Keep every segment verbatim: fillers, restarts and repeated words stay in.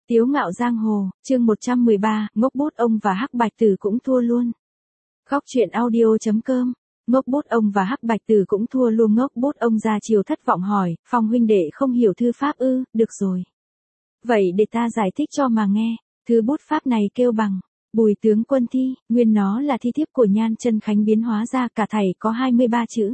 Tiếu ngạo giang hồ, chương một trăm mười ba, ngốc bút ông và Hắc Bạch Tử cũng thua luôn. Góc truyện audio chấm com, ngốc bút ông và Hắc Bạch Tử cũng thua luôn. Ngốc bút ông ra chiều thất vọng hỏi, Phong huynh đệ không hiểu thư pháp ư? Được rồi. Vậy để ta giải thích cho mà nghe, thư bút pháp này kêu bằng Bùi tướng quân thi, nguyên nó là thi thiếp của Nhan Chân Khánh biến hóa ra, cả thảy có hai mươi ba chữ.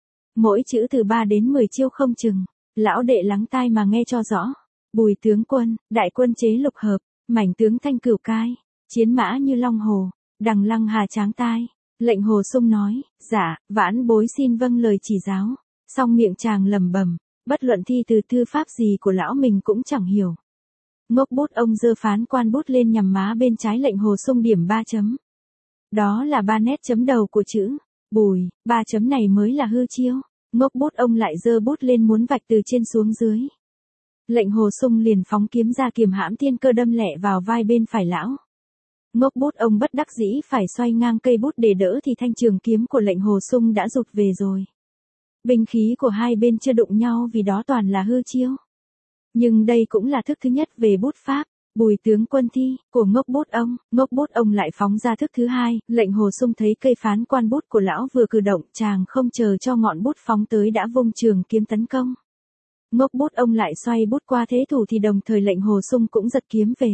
Mỗi chữ từ ba đến mười chiêu không chừng, lão đệ lắng tai mà nghe cho rõ. Bùi tướng quân, đại quân chế lục hợp, mảnh tướng thanh cửu cai, chiến mã như long hồ, đằng lăng hà tráng tai. Lệnh Hồ Sung nói, dạ, vãn bối xin vâng lời chỉ giáo. Xong miệng chàng lẩm bẩm, bất luận thi từ thư pháp gì của lão mình cũng chẳng hiểu. Ngốc bút ông giơ phán quan bút lên nhằm má bên trái Lệnh Hồ Sung điểm ba chấm. Đó là ba nét chấm đầu của chữ Bùi, ba chấm này mới là hư chiêu. Ngốc bút ông lại giơ bút lên muốn vạch từ trên xuống dưới. Lệnh Hồ Sung liền phóng kiếm ra kiềm hãm thiên cơ đâm lẹ vào vai bên phải lão. Ngốc bút ông bất đắc dĩ phải xoay ngang cây bút để đỡ thì thanh trường kiếm của Lệnh Hồ Sung đã rụt về rồi. Binh khí của hai bên chưa đụng nhau vì đó toàn là hư chiêu. Nhưng đây cũng là thức thứ nhất về bút pháp, Bùi tướng quân thi, của ngốc bút ông. Ngốc bút ông lại phóng ra thức thứ hai, Lệnh Hồ Sung thấy cây phán quan bút của lão vừa cử động, chàng không chờ cho ngọn bút phóng tới đã vung trường kiếm tấn công. Ngốc bút ông lại xoay bút qua thế thủ thì đồng thời Lệnh Hồ Sung cũng giật kiếm về.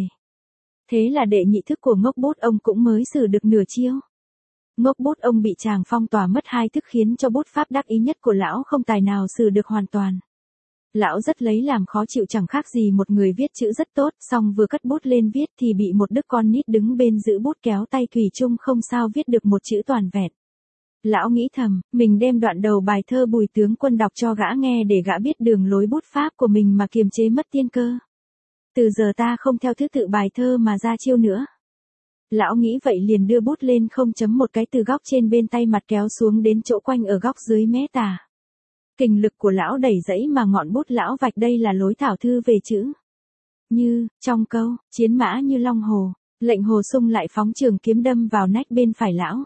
Thế là đệ nhị thức của ngốc bút ông cũng mới xử được nửa chiêu. Ngốc bút ông bị chàng phong tỏa mất hai thức khiến cho bút pháp đắc ý nhất của lão không tài nào xử được hoàn toàn. Lão rất lấy làm khó chịu, chẳng khác gì một người viết chữ rất tốt, xong vừa cất bút lên viết thì bị một đứa con nít đứng bên giữ bút kéo tay thủy chung không sao viết được một chữ toàn vẹn. Lão nghĩ thầm, mình đem đoạn đầu bài thơ Bùi tướng quân đọc cho gã nghe để gã biết đường lối bút pháp của mình mà kiềm chế mất tiên cơ. Từ giờ ta không theo thứ tự bài thơ mà ra chiêu nữa. Lão nghĩ vậy liền đưa bút lên không chấm một cái từ góc trên bên tay mặt kéo xuống đến chỗ quanh ở góc dưới mé tả. Kình lực của lão đẩy dẫy mà ngọn bút lão vạch đây là lối thảo thư về chữ như, trong câu, chiến mã như long hồ. Lệnh Hồ Sung lại phóng trường kiếm đâm vào nách bên phải lão.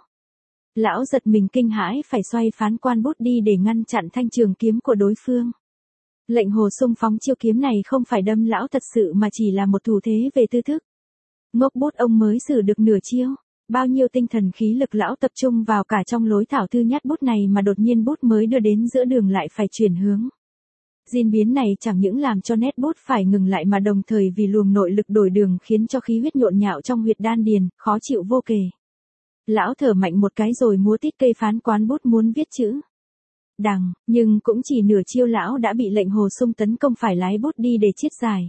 Lão giật mình kinh hãi phải xoay phán quan bút đi để ngăn chặn thanh trường kiếm của đối phương. Lệnh Hồ Sung phóng chiêu kiếm này không phải đâm lão thật sự mà chỉ là một thủ thế về tư thức. Ngốc bút ông mới xử được nửa chiêu. Bao nhiêu tinh thần khí lực lão tập trung vào cả trong lối thảo thư nhát bút này mà đột nhiên bút mới đưa đến giữa đường lại phải chuyển hướng. Diễn biến này chẳng những làm cho nét bút phải ngừng lại mà đồng thời vì luồng nội lực đổi đường khiến cho khí huyết nhộn nhạo trong huyệt đan điền, khó chịu vô kể. Lão thở mạnh một cái rồi múa tít cây phán quan bút muốn viết chữ đằng, nhưng cũng chỉ nửa chiêu lão đã bị Lệnh Hồ Sung tấn công phải lái bút đi để chiết dài.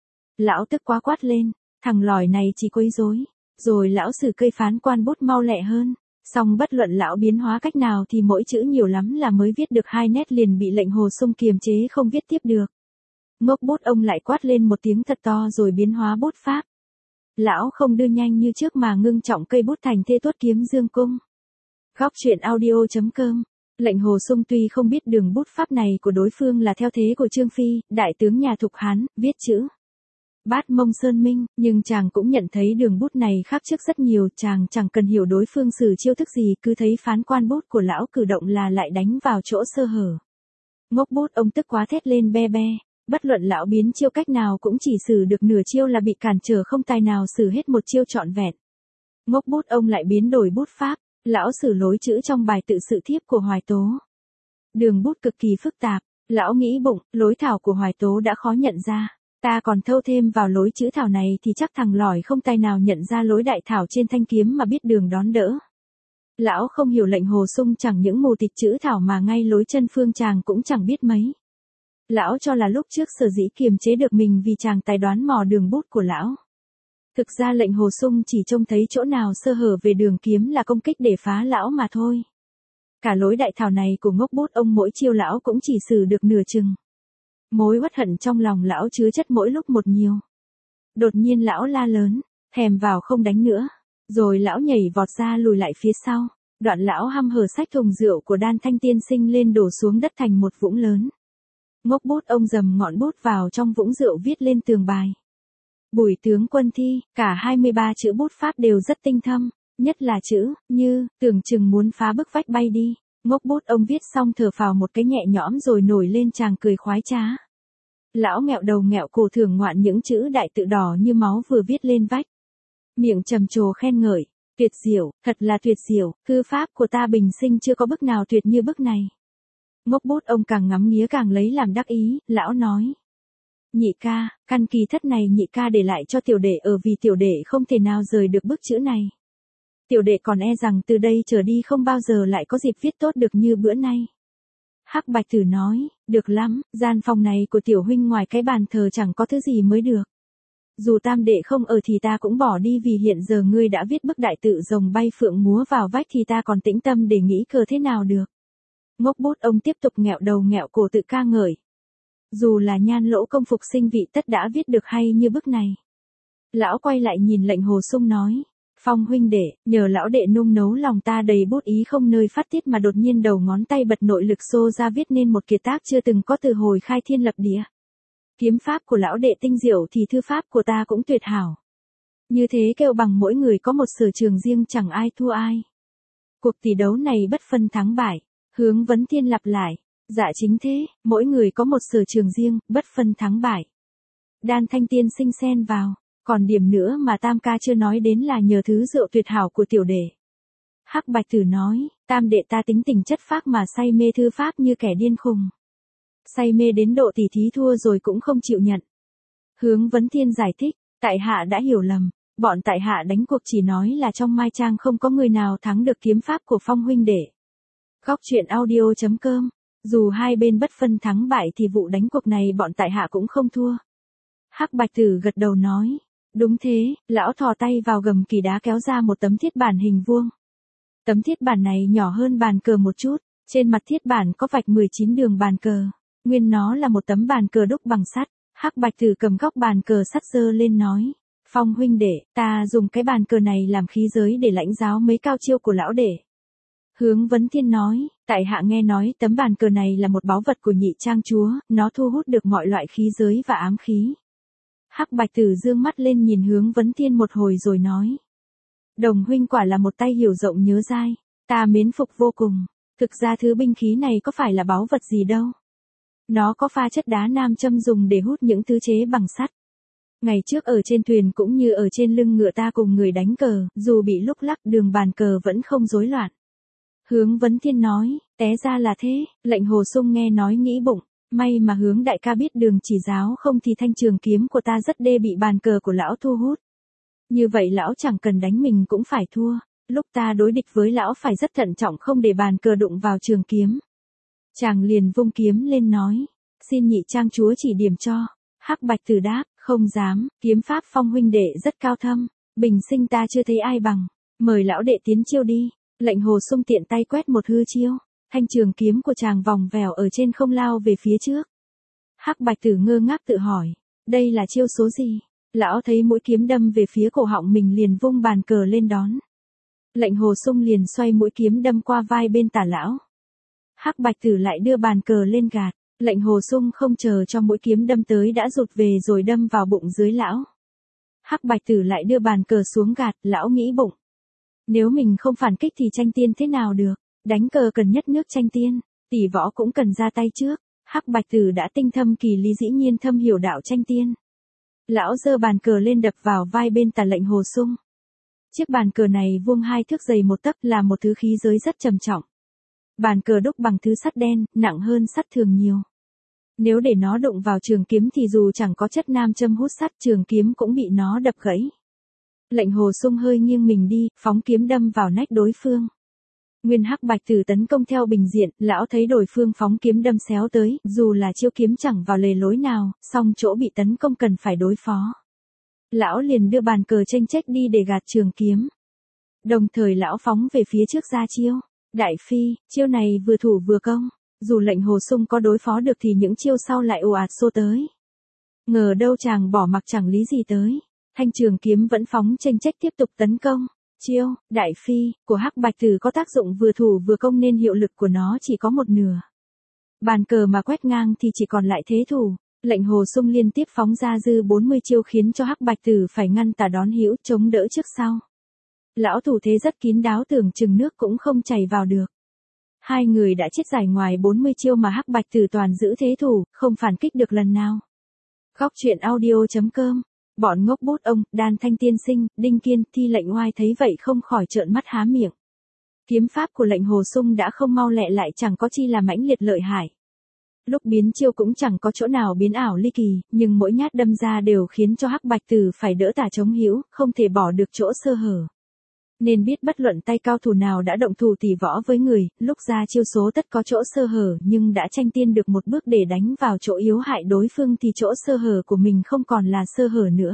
Lão tức quá quát lên, thằng lòi này chỉ quấy rối. Rồi lão sử cây phán quan bút mau lẹ hơn. Xong bất luận lão biến hóa cách nào thì mỗi chữ nhiều lắm là mới viết được hai nét liền bị Lệnh Hồ Sung kiềm chế không viết tiếp được. Ngốc bút ông lại quát lên một tiếng thật to rồi biến hóa bút pháp. Lão không đưa nhanh như trước mà ngưng trọng cây bút thành thế tuốt kiếm dương cung. Góc truyện audio chấm com. Lệnh Hồ Sung tuy không biết đường bút pháp này của đối phương là theo thế của Trương Phi, đại tướng nhà Thục Hán, viết chữ Bát Mông Sơn Minh, nhưng chàng cũng nhận thấy đường bút này khác trước rất nhiều, chàng chẳng cần hiểu đối phương sử chiêu thức gì, cứ thấy phán quan bút của lão cử động là lại đánh vào chỗ sơ hở. Ngốc bút ông tức quá thét lên be be, bất luận lão biến chiêu cách nào cũng chỉ sử được nửa chiêu là bị cản trở không tài nào sử hết một chiêu trọn vẹn. Ngốc bút ông lại biến đổi bút pháp, lão sử lối chữ trong bài tự sự thiếp của Hoài Tố. Đường bút cực kỳ phức tạp, lão nghĩ bụng, lối thảo của Hoài Tố đã khó nhận ra. Ta còn thâu thêm vào lối chữ thảo này thì chắc thằng lòi không tài nào nhận ra lối đại thảo trên thanh kiếm mà biết đường đón đỡ. Lão không hiểu Lệnh Hồ Sung chẳng những mù tịt chữ thảo mà ngay lối chân phương chàng cũng chẳng biết mấy. Lão cho là lúc trước sở dĩ kiềm chế được mình vì chàng tài đoán mò đường bút của lão. Thực ra Lệnh Hồ Sung chỉ trông thấy chỗ nào sơ hở về đường kiếm là công kích để phá lão mà thôi. Cả lối đại thảo này của ngốc bút ông mỗi chiêu lão cũng chỉ xử được nửa chừng. Mối uất hận trong lòng lão chứa chất mỗi lúc một nhiều. Đột nhiên lão la lớn, thèm vào không đánh nữa. Rồi lão nhảy vọt ra lùi lại phía sau. Đoạn lão hăm hở xách thùng rượu của Đan Thanh tiên sinh lên đổ xuống đất thành một vũng lớn. Ngốc bút ông dầm ngọn bút vào trong vũng rượu viết lên tường bài Bùi tướng quân thi, cả hai mươi ba chữ bút pháp đều rất tinh thâm, nhất là chữ như, tưởng chừng muốn phá bức vách bay đi. Ngốc bút ông viết xong thở phào một cái nhẹ nhõm rồi nổi lên chàng cười khoái trá. Lão nghẹo đầu nghẹo cổ thưởng ngoạn những chữ đại tự đỏ như máu vừa viết lên vách. Miệng trầm trồ khen ngợi, tuyệt diệu, thật là tuyệt diệu, thư pháp của ta bình sinh chưa có bức nào tuyệt như bức này. Ngốc bút ông càng ngắm nghía càng lấy làm đắc ý, lão nói. Nhị ca, căn kỳ thất này nhị ca để lại cho tiểu đệ ở vì tiểu đệ không thể nào rời được bức chữ này. Tiểu đệ còn e rằng từ đây trở đi không bao giờ lại có dịp viết tốt được như bữa nay. Hắc Bạch Tử nói, được lắm, gian phòng này của tiểu huynh ngoài cái bàn thờ chẳng có thứ gì mới được. Dù tam đệ không ở thì ta cũng bỏ đi vì hiện giờ ngươi đã viết bức đại tự rồng bay phượng múa vào vách thì ta còn tĩnh tâm để nghĩ cờ thế nào được. Ngốc bút ông tiếp tục nghẹo đầu nghẹo cổ tự ca ngợi. Dù là nhan lỗ công phục sinh vị tất đã viết được hay như bức này. Lão quay lại nhìn lệnh Hồ Sung nói. Phong huynh đệ, nhờ lão đệ nung nấu lòng ta đầy bút ý không nơi phát tiết mà đột nhiên đầu ngón tay bật nội lực xô ra viết nên một kiệt tác chưa từng có từ hồi khai thiên lập địa. Kiếm pháp của lão đệ tinh diệu thì thư pháp của ta cũng tuyệt hảo. Như thế kêu bằng mỗi người có một sở trường riêng chẳng ai thua ai. Cuộc tỷ đấu này bất phân thắng bại, Hướng Vấn Thiên lặp lại. Dạ chính thế, mỗi người có một sở trường riêng, bất phân thắng bại. Đan Thanh tiên sinh xen vào. Còn điểm nữa mà tam ca chưa nói đến là nhờ thứ rượu tuyệt hảo của tiểu đệ. Hắc Bạch Tử nói, tam đệ ta tính tình chất phác mà say mê thư pháp như kẻ điên khùng. Say mê đến độ tỷ thí thua rồi cũng không chịu nhận. Hướng Vấn Thiên giải thích, tại hạ đã hiểu lầm, bọn tại hạ đánh cuộc chỉ nói là trong Mai Trang không có người nào thắng được kiếm pháp của Phong huynh đệ. Góc truyện audio chấm com, dù hai bên bất phân thắng bại thì vụ đánh cuộc này bọn tại hạ cũng không thua. Hắc Bạch Tử gật đầu nói. Đúng thế, lão thò tay vào gầm kỳ đá kéo ra một tấm thiết bản hình vuông. Tấm thiết bản này nhỏ hơn bàn cờ một chút, trên mặt thiết bản có vạch mười chín đường bàn cờ. Nguyên nó là một tấm bàn cờ đúc bằng sắt. Hắc Bạch Tử cầm góc bàn cờ sắt giơ lên nói. Phong huynh đệ, ta dùng cái bàn cờ này làm khí giới để lãnh giáo mấy cao chiêu của lão đệ. Hướng Vấn Thiên nói, tại hạ nghe nói tấm bàn cờ này là một báu vật của nhị trang chúa, nó thu hút được mọi loại khí giới và ám khí. Hắc Bạch Tử dương mắt lên nhìn Hướng Vấn Thiên một hồi rồi nói. Đồng huynh quả là một tay hiểu rộng nhớ dai, ta mến phục vô cùng. Thực ra thứ binh khí này có phải là báu vật gì đâu. Nó có pha chất đá nam châm dùng để hút những thứ chế bằng sắt. Ngày trước ở trên thuyền cũng như ở trên lưng ngựa ta cùng người đánh cờ, dù bị lúc lắc đường bàn cờ vẫn không rối loạn. Hướng Vấn Thiên nói, té ra là thế, lệnh Hồ Sung nghe nói nghĩ bụng. May mà Hướng đại ca biết đường chỉ giáo không thì thanh trường kiếm của ta rất đê bị bàn cờ của lão thu hút. Như vậy lão chẳng cần đánh mình cũng phải thua, lúc ta đối địch với lão phải rất thận trọng không để bàn cờ đụng vào trường kiếm. Chàng liền vung kiếm lên nói, xin nhị trang chúa chỉ điểm cho. Hắc Bạch Tử đáp, không dám, kiếm pháp Phong huynh đệ rất cao thâm, bình sinh ta chưa thấy ai bằng, mời lão đệ tiến chiêu đi. Lệnh Hồ Sung tiện tay quét một hư chiêu. Thanh trường kiếm của chàng vòng vèo ở trên không lao về phía trước. Hắc Bạch Tử ngơ ngác tự hỏi, đây là chiêu số gì? Lão thấy mũi kiếm đâm về phía cổ họng mình liền vung bàn cờ lên đón. Lệnh Hồ Sung liền xoay mũi kiếm đâm qua vai bên tả lão. Hắc Bạch Tử lại đưa bàn cờ lên gạt. Lệnh Hồ Sung không chờ cho mũi kiếm đâm tới đã rụt về rồi đâm vào bụng dưới lão. Hắc Bạch Tử lại đưa bàn cờ xuống gạt, lão nghĩ bụng. Nếu mình không phản kích thì tranh tiên thế nào được? Đánh cờ cần nhất nước tranh tiên, tỷ võ cũng cần ra tay trước. Hắc Bạch Tử đã tinh thâm kỳ lý dĩ nhiên thâm hiểu đạo tranh tiên. Lão giơ bàn cờ lên đập vào vai bên tả lệnh Hồ Sung. Chiếc bàn cờ này vuông hai thước dày một tấc là một thứ khí giới rất trầm trọng. Bàn cờ đúc bằng thứ sắt đen, nặng hơn sắt thường nhiều. Nếu để nó đụng vào trường kiếm thì dù chẳng có chất nam châm hút sắt trường kiếm cũng bị nó đập gãy. Lệnh Hồ Sung hơi nghiêng mình đi, phóng kiếm đâm vào nách đối phương. Nguyên Hắc Bạch Tử tấn công theo bình diện, lão thấy đối phương phóng kiếm đâm xéo tới, dù là chiêu kiếm chẳng vào lề lối nào, song chỗ bị tấn công cần phải đối phó. Lão liền đưa bàn cờ chênh chếch đi để gạt trường kiếm. Đồng thời lão phóng về phía trước ra chiêu. Đại phi, chiêu này vừa thủ vừa công, dù lệnh Hồ Sung có đối phó được thì những chiêu sau lại ồ ạt xô tới. Ngờ đâu chàng bỏ mặc chẳng lý gì tới. Thanh trường kiếm vẫn phóng chênh chếch tiếp tục tấn công. Chiêu, đại phi, của Hắc Bạch Tử có tác dụng vừa thủ vừa công nên hiệu lực của nó chỉ có một nửa. Bàn cờ mà quét ngang thì chỉ còn lại thế thủ. Lệnh Hồ Sung liên tiếp phóng ra dư bốn mươi chiêu khiến cho Hắc Bạch Tử phải ngăn tả đón hữu chống đỡ trước sau. Lão thủ thế rất kín đáo tưởng chừng nước cũng không chảy vào được. Hai người đã chết giải ngoài bốn mươi chiêu mà Hắc Bạch Tử toàn giữ thế thủ, không phản kích được lần nào. Khóc chuyện audio.com. Bọn ngốc bút ông, Đan Thanh tiên sinh, Đinh Kiên, Thi Lệnh Oai thấy vậy không khỏi trợn mắt há miệng. Kiếm pháp của Lệnh Hồ Sung đã không mau lẹ lại chẳng có chi là mãnh liệt lợi hại. Lúc biến chiêu cũng chẳng có chỗ nào biến ảo ly kỳ, nhưng mỗi nhát đâm ra đều khiến cho Hắc Bạch Tử phải đỡ tả chống hữu, không thể bỏ được chỗ sơ hở. Nên biết bất luận tay cao thủ nào đã động thủ tỷ võ với người, lúc ra chiêu số tất có chỗ sơ hở, nhưng đã tranh tiên được một bước để đánh vào chỗ yếu hại đối phương thì chỗ sơ hở của mình không còn là sơ hở nữa.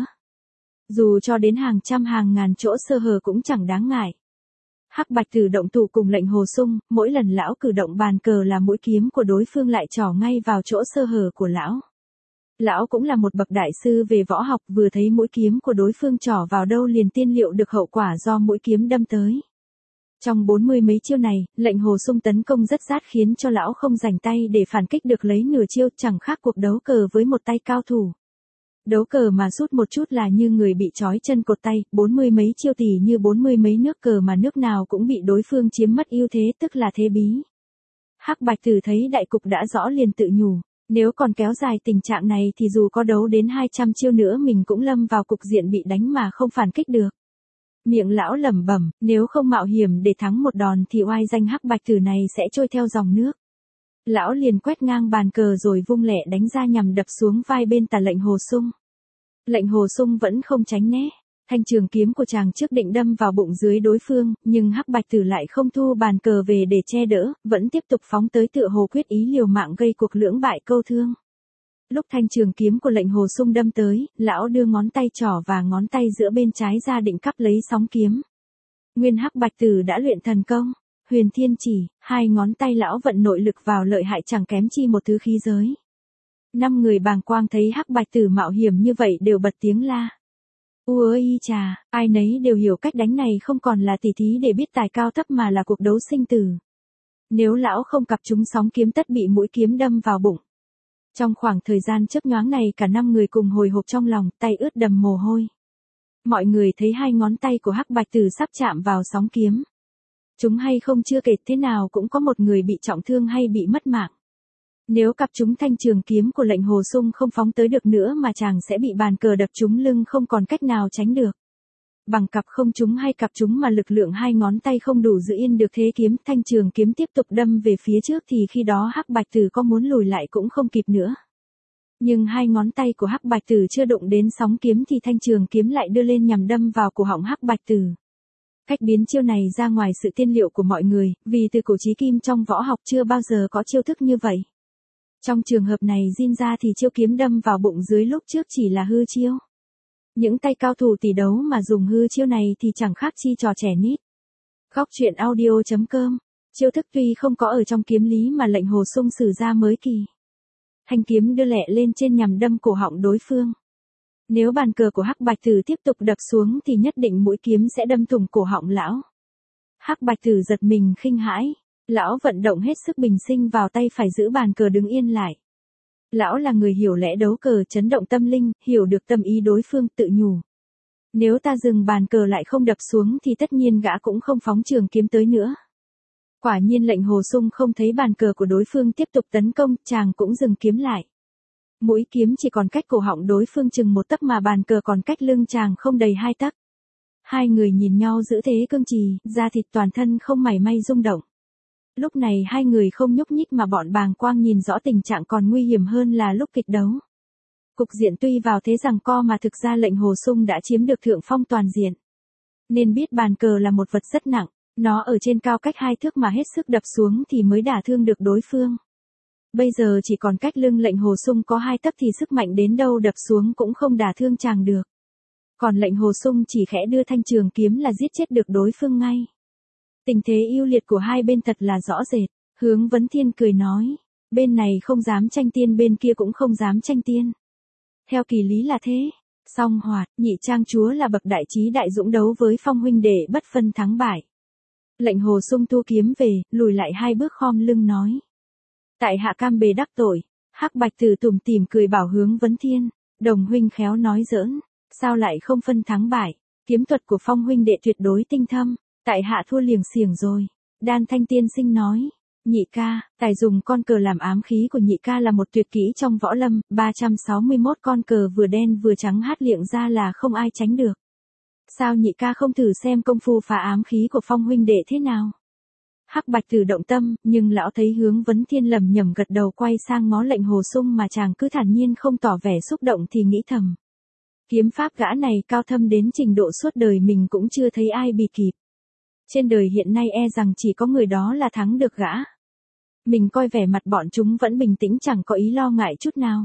Dù cho đến hàng trăm hàng ngàn chỗ sơ hở cũng chẳng đáng ngại. Hắc Bạch Tử động thủ cùng Lệnh Hồ Sung, mỗi lần lão cử động bàn cờ là mũi kiếm của đối phương lại trỏ ngay vào chỗ sơ hở của lão. Lão cũng là một bậc đại sư về võ học, vừa thấy mũi kiếm của đối phương trỏ vào đâu liền tiên liệu được hậu quả do mũi kiếm đâm tới. Trong bốn mươi mấy chiêu này, Lệnh Hồ Sung tấn công rất rát khiến cho lão không rảnh tay để phản kích được lấy nửa chiêu, chẳng khác cuộc đấu cờ với một tay cao thủ. Đấu cờ mà sút một chút là như người bị trói chân cột tay, bốn mươi mấy chiêu tỷ như bốn mươi mấy nước cờ mà nước nào cũng bị đối phương chiếm mất ưu thế, tức là thế bí. Hắc Bạch Tử thấy đại cục đã rõ liền tự nhủ, nếu còn kéo dài tình trạng này thì dù có đấu đến hai trăm chiêu nữa mình cũng lâm vào cục diện bị đánh mà không phản kích được. Miệng lão lẩm bẩm, nếu không mạo hiểm để thắng một đòn thì oai danh Hắc Bạch Tử này sẽ trôi theo dòng nước. Lão liền quét ngang bàn cờ rồi vung lẹ đánh ra nhằm đập xuống vai bên tả Lệnh Hồ Sung. Lệnh Hồ Sung vẫn không tránh né, thanh trường kiếm của chàng trước định đâm vào bụng dưới đối phương, nhưng Hắc Bạch Tử lại không thu bàn cờ về để che đỡ, vẫn tiếp tục phóng tới tựa hồ quyết ý liều mạng gây cuộc lưỡng bại câu thương. Lúc thanh trường kiếm của Lệnh Hồ Sung đâm tới, lão đưa ngón tay trỏ và ngón tay giữa bên trái ra định cắp lấy sóng kiếm. Nguyên Hắc Bạch Tử đã luyện thần công Huyền Thiên Chỉ, hai ngón tay lão vận nội lực vào lợi hại chẳng kém chi một thứ khí giới. Năm người bàng quang thấy Hắc Bạch Tử mạo hiểm như vậy đều bật tiếng la. Ui chà, ai nấy đều hiểu cách đánh này không còn là tỉ thí để biết tài cao thấp mà là cuộc đấu sinh tử. Nếu lão không cặp trúng sóng kiếm tất bị mũi kiếm đâm vào bụng. Trong khoảng thời gian chớp nhoáng này cả năm người cùng hồi hộp trong lòng, tay ướt đầm mồ hôi. Mọi người thấy hai ngón tay của Hắc Bạch Tử sắp chạm vào sóng kiếm. Chúng hay không chưa kể thế nào cũng có một người bị trọng thương hay bị mất mạng. Nếu cặp chúng thanh trường kiếm của Lệnh Hồ Sung không phóng tới được nữa mà chàng sẽ bị bàn cờ đập trúng lưng không còn cách nào tránh được. Bằng cặp không trúng hay cặp trúng mà lực lượng hai ngón tay không đủ giữ yên được thế kiếm, thanh trường kiếm tiếp tục đâm về phía trước thì khi đó Hắc Bạch Tử có muốn lùi lại cũng không kịp nữa. Nhưng hai ngón tay của Hắc Bạch Tử chưa đụng đến sóng kiếm thì thanh trường kiếm lại đưa lên nhằm đâm vào cổ họng Hắc Bạch Tử. Cách biến chiêu này ra ngoài sự tiên liệu của mọi người, vì từ cổ chí kim trong võ học chưa bao giờ có chiêu thức như vậy. Trong trường hợp này Jin ra thì chiêu kiếm đâm vào bụng dưới lúc trước chỉ là hư chiêu. Những tay cao thủ tỷ đấu mà dùng hư chiêu này thì chẳng khác chi trò trẻ nít. Khóc chuyện audio.com. Chiêu thức tuy không có ở trong kiếm lý mà Lệnh Hồ Sung sử ra mới kỳ. Thanh kiếm đưa lẹ lên trên nhằm đâm cổ họng đối phương. Nếu bàn cờ của Hắc Bạch Tử tiếp tục đập xuống thì nhất định mũi kiếm sẽ đâm thủng cổ họng lão. Hắc Bạch Tử giật mình khinh hãi. Lão vận động hết sức bình sinh vào tay phải giữ bàn cờ đứng yên lại. Lão là người hiểu lẽ đấu cờ chấn động tâm linh, hiểu được tâm ý đối phương tự nhủ. Nếu ta dừng bàn cờ lại không đập xuống thì tất nhiên gã cũng không phóng trường kiếm tới nữa. Quả nhiên Lệnh Hồ Sung không thấy bàn cờ của đối phương tiếp tục tấn công, chàng cũng dừng kiếm lại. Mũi kiếm chỉ còn cách cổ họng đối phương chừng một tấc mà bàn cờ còn cách lưng chàng không đầy hai tấc. Hai người nhìn nhau giữ thế cương trì, da thịt toàn thân không mảy may rung động. Lúc này hai người không nhúc nhích mà bọn bàng quang nhìn rõ tình trạng còn nguy hiểm hơn là lúc kịch đấu. Cục diện tuy vào thế giằng co mà thực ra Lệnh Hồ Sung đã chiếm được thượng phong toàn diện. Nên biết bàn cờ là một vật rất nặng, nó ở trên cao cách hai thước mà hết sức đập xuống thì mới đả thương được đối phương. Bây giờ chỉ còn cách lưng Lệnh Hồ Sung có hai tấc thì sức mạnh đến đâu đập xuống cũng không đả thương chàng được. Còn Lệnh Hồ Sung chỉ khẽ đưa thanh trường kiếm là giết chết được đối phương ngay. Tình thế ưu liệt của hai bên thật là rõ rệt. Hướng Vấn Thiên cười nói, bên này không dám tranh tiên bên kia cũng không dám tranh tiên. Theo kỳ lý là thế. Song Hoạt, Nhị Trang chúa là bậc đại trí đại dũng đấu với Phong huynh đệ bất phân thắng bại. Lệnh Hồ Sung thu kiếm về, lùi lại hai bước khom lưng nói. Tại hạ cam bề đắc tội. Hắc Bạch Tử tủm tỉm cười bảo Hướng Vấn Thiên, đồng huynh khéo nói giỡn, sao lại không phân thắng bại, kiếm thuật của Phong huynh đệ tuyệt đối tinh thâm, tại hạ thua liềng xiềng rồi. Đan Thanh tiên sinh nói, Nhị ca, tài dùng con cờ làm ám khí của nhị ca là một tuyệt kỹ trong võ lâm, ba trăm sáu mươi mốt con cờ vừa đen vừa trắng hát liệng ra là không ai tránh được. Sao nhị ca không thử xem công phu phá ám khí của Phong huynh đệ thế nào? Hắc Bạch Tử động tâm, nhưng lão thấy Hướng Vấn Thiên lầm nhầm gật đầu quay sang ngó Lệnh Hồ Sung mà chàng cứ thản nhiên không tỏ vẻ xúc động thì nghĩ thầm. Kiếm pháp gã này cao thâm đến trình độ suốt đời mình cũng chưa thấy ai bì kịp. Trên đời hiện nay e rằng chỉ có người đó là thắng được gã. Mình coi vẻ mặt bọn chúng vẫn bình tĩnh chẳng có ý lo ngại chút nào.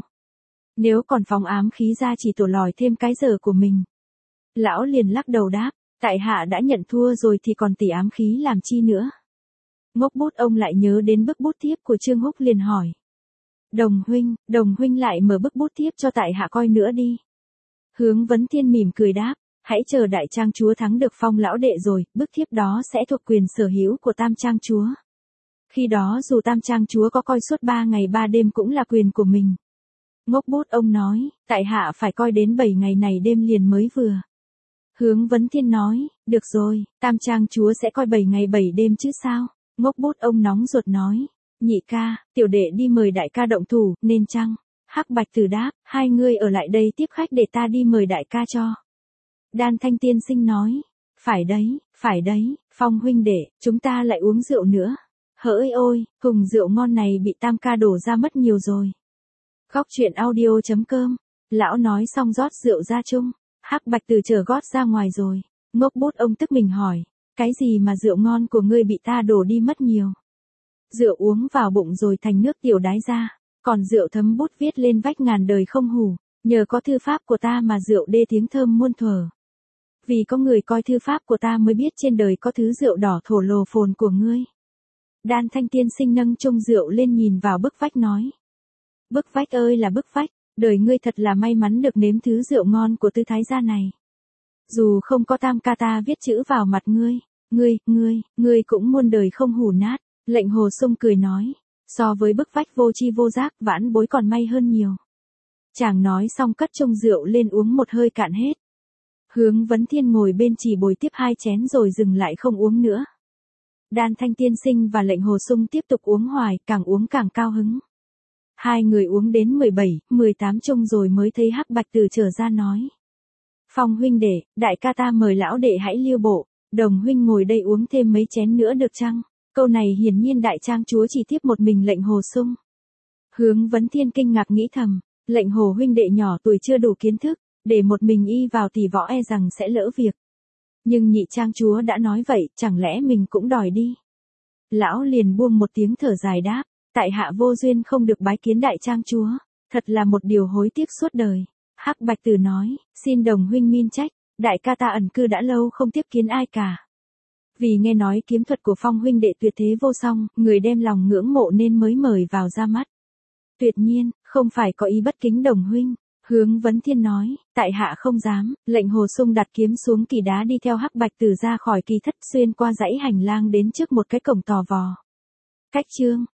Nếu còn phóng ám khí ra chỉ tổ lòi thêm cái giờ của mình. Lão liền lắc đầu đáp, tại hạ đã nhận thua rồi thì còn tỉ ám khí làm chi nữa. Ngốc Bút ông lại nhớ đến bức bút thiếp của Trương Húc liền hỏi. Đồng huynh, đồng huynh lại mở bức bút thiếp cho tại hạ coi nữa đi. Hướng Vấn Thiên mỉm cười đáp, hãy chờ đại trang chúa thắng được Phong lão đệ rồi, bức thiếp đó sẽ thuộc quyền sở hữu của tam trang chúa. Khi đó dù tam trang chúa có coi suốt ba ngày ba đêm cũng là quyền của mình. Ngốc Bút ông nói, tại hạ phải coi đến bảy ngày này đêm liền mới vừa. Hướng Vấn Thiên nói, được rồi, tam trang chúa sẽ coi bảy ngày bảy đêm chứ sao? Ngốc Bút ông nóng ruột nói, nhị ca, tiểu đệ đi mời đại ca động thủ, nên chăng? Hắc Bạch Tử đáp, hai ngươi ở lại đây tiếp khách để ta đi mời đại ca cho. Đan Thanh tiên sinh nói, phải đấy, phải đấy, Phong huynh đệ, chúng ta lại uống rượu nữa. Hỡi ôi, hùng rượu ngon này bị tam ca đổ ra mất nhiều rồi. Góc truyện audio chấm com, lão nói xong rót rượu ra chung, Hắc Bạch Tử chở gót ra ngoài rồi. Ngốc Bút ông tức mình hỏi, cái gì mà rượu ngon của ngươi bị ta đổ đi mất nhiều? Rượu uống vào bụng rồi thành nước tiểu đái ra, còn rượu thấm bút viết lên vách ngàn đời không hủ, nhờ có thư pháp của ta mà rượu đê tiếng thơm muôn thuở. Vì có người coi thư pháp của ta mới biết trên đời có thứ rượu đỏ thổ lồ phồn của ngươi. Đan Thanh tiên sinh nâng chung rượu lên nhìn vào bức vách nói. Bức vách ơi là bức vách, đời ngươi thật là may mắn được nếm thứ rượu ngon của tư thái gia này. Dù không có tam ca ta viết chữ vào mặt ngươi, ngươi, ngươi, ngươi cũng muôn đời không hủ nát. Lệnh Hồ Sung cười nói, so với bức vách vô tri vô giác vãn bối còn may hơn nhiều. Chàng nói xong cất chung rượu lên uống một hơi cạn hết. Hướng Vấn Thiên ngồi bên chỉ bồi tiếp hai chén rồi dừng lại không uống nữa. Đan Thanh tiên sinh và Lệnh Hồ Sung tiếp tục uống hoài, càng uống càng cao hứng. Hai người uống đến mười bảy, mười tám chung rồi mới thấy Hắc Bạch Tử trở ra nói. Phong huynh đệ, đại ca ta mời lão đệ hãy lưu bộ, đồng huynh ngồi đây uống thêm mấy chén nữa được chăng? Câu này hiển nhiên đại trang chúa chỉ tiếp một mình Lệnh Hồ Sung. Hướng Vấn Thiên kinh ngạc nghĩ thầm, Lệnh Hồ huynh đệ nhỏ tuổi chưa đủ kiến thức, để một mình y vào tỷ võ e rằng sẽ lỡ việc. Nhưng nhị trang chúa đã nói vậy, chẳng lẽ mình cũng đòi đi? Lão liền buông một tiếng thở dài đáp, tại hạ vô duyên không được bái kiến đại trang chúa, thật là một điều hối tiếc suốt đời. Hắc Bạch Tử nói, xin đồng huynh min trách, đại ca ta ẩn cư đã lâu không tiếp kiến ai cả. Vì nghe nói kiếm thuật của Phong huynh đệ tuyệt thế vô song, người đem lòng ngưỡng mộ nên mới mời vào ra mắt. Tuyệt nhiên, không phải có ý bất kính đồng huynh. Hướng Vấn Thiên nói, tại hạ không dám. Lệnh Hồ Sung đặt kiếm xuống kỳ đá đi theo Hắc Bạch Tử ra khỏi kỳ thất xuyên qua dãy hành lang đến trước một cái cổng tò vò. Cách chương,